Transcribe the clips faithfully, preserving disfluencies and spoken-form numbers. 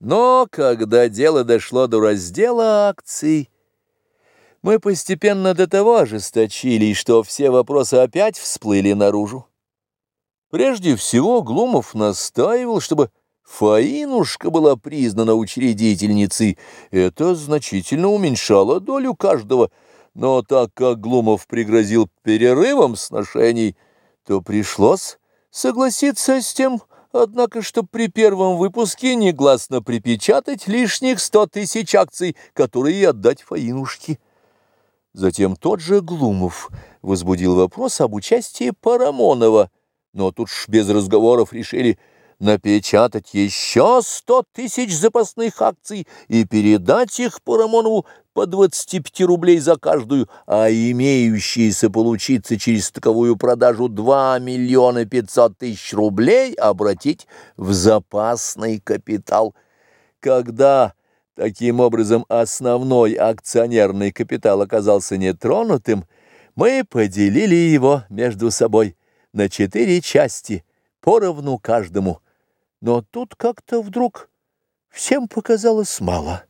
Но когда дело дошло до раздела акций, мы постепенно до того ожесточились, что все вопросы опять всплыли наружу. Прежде всего Глумов настаивал, чтобы Фаинушка была признана учредительницей. Это значительно уменьшало долю каждого, но так как Глумов пригрозил перерывом сношений, то пришлось согласиться с тем, однако, что при первом выпуске негласно припечатать лишних сто тысяч акций, которые и отдать Фаинушке. Затем тот же Глумов возбудил вопрос об участии Парамонова, но тут ж без разговоров решили напечатать еще сто тысяч запасных акций и передать их Парамонову по двадцати пяти рублей за каждую, а имеющиеся получиться через таковую продажу два миллиона пятьсот тысяч рублей обратить в запасный капитал. Когда таким образом основной акционерный капитал оказался нетронутым, мы поделили его между собой на четыре части, поровну каждому. Но тут как-то вдруг всем показалось мало.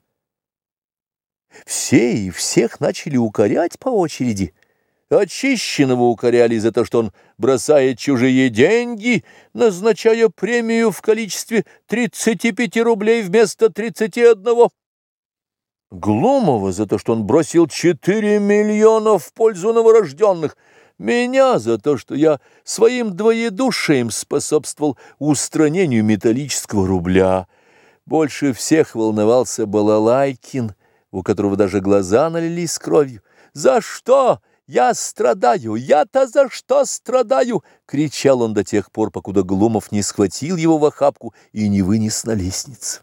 Все и всех начали укорять по очереди. Очищенного укоряли за то, что он бросает чужие деньги, назначая премию в количестве тридцати пяти рублей вместо тридцати одного. Глумова за то, что он бросил четыре миллиона в пользу новорожденных. Меня за то, что я своим двоедушием способствовал устранению металлического рубля. Больше всех волновался Балалайкин, у которого даже глаза налились кровью. «За что я страдаю? Я-то за что страдаю?» — кричал он до тех пор, покуда Глумов не схватил его в охапку и не вынес на лестницу.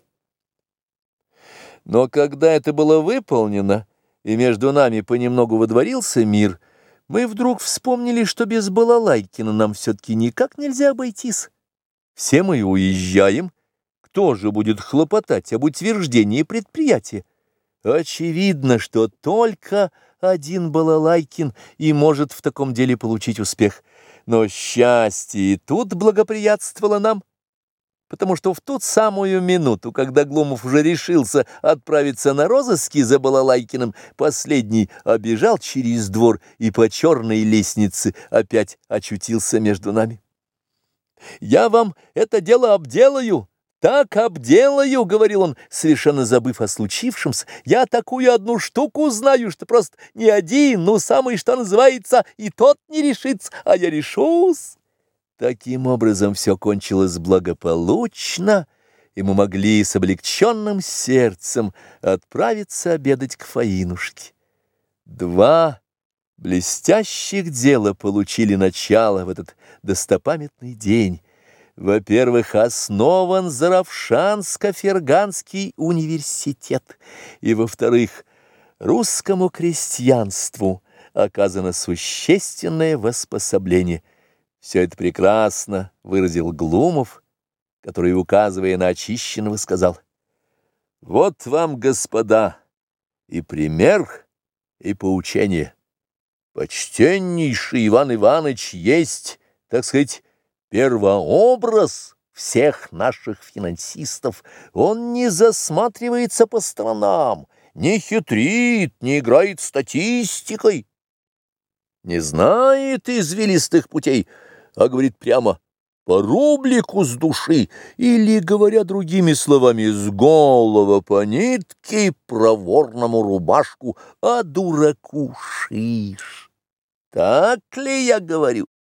Но когда это было выполнено, и между нами понемногу водворился мир, мы вдруг вспомнили, что без Балалайкина нам все-таки никак нельзя обойтись. Все мы уезжаем. Кто же будет хлопотать об утверждении предприятия? Очевидно, что только один Балалайкин и может в таком деле получить успех. Но счастье и тут благоприятствовало нам, потому что в ту самую минуту, когда Глумов уже решился отправиться на розыски за Балалайкиным, последний обежал через двор и по черной лестнице опять очутился между нами. «Я вам это дело обделаю, так обделаю», — говорил он, совершенно забыв о случившемся. «Я такую одну штуку знаю, что просто ни один, ну, самый, что называется, и тот не решится, а я решусь». Таким образом все кончилось благополучно, и мы могли с облегченным сердцем отправиться обедать к Фаинушке. Два блестящих дела получили начало в этот достопамятный день. Во-первых, основан Заравшанско-Ферганский университет, и, во-вторых, русскому крестьянству оказано существенное воспособление. Все это прекрасно выразил Глумов, который, указывая на очищенного, сказал: «Вот вам, господа, и пример, и поучение. Почтеннейший Иван Иванович есть, так сказать, первообраз всех наших финансистов. Он не засматривается по сторонам, не хитрит, не играет статистикой, не знает извилистых путей, а говорит прямо по рублику с души, или, говоря другими словами, с голова по нитке, проворному рубашку, а дураку шиш. Так ли я говорю?»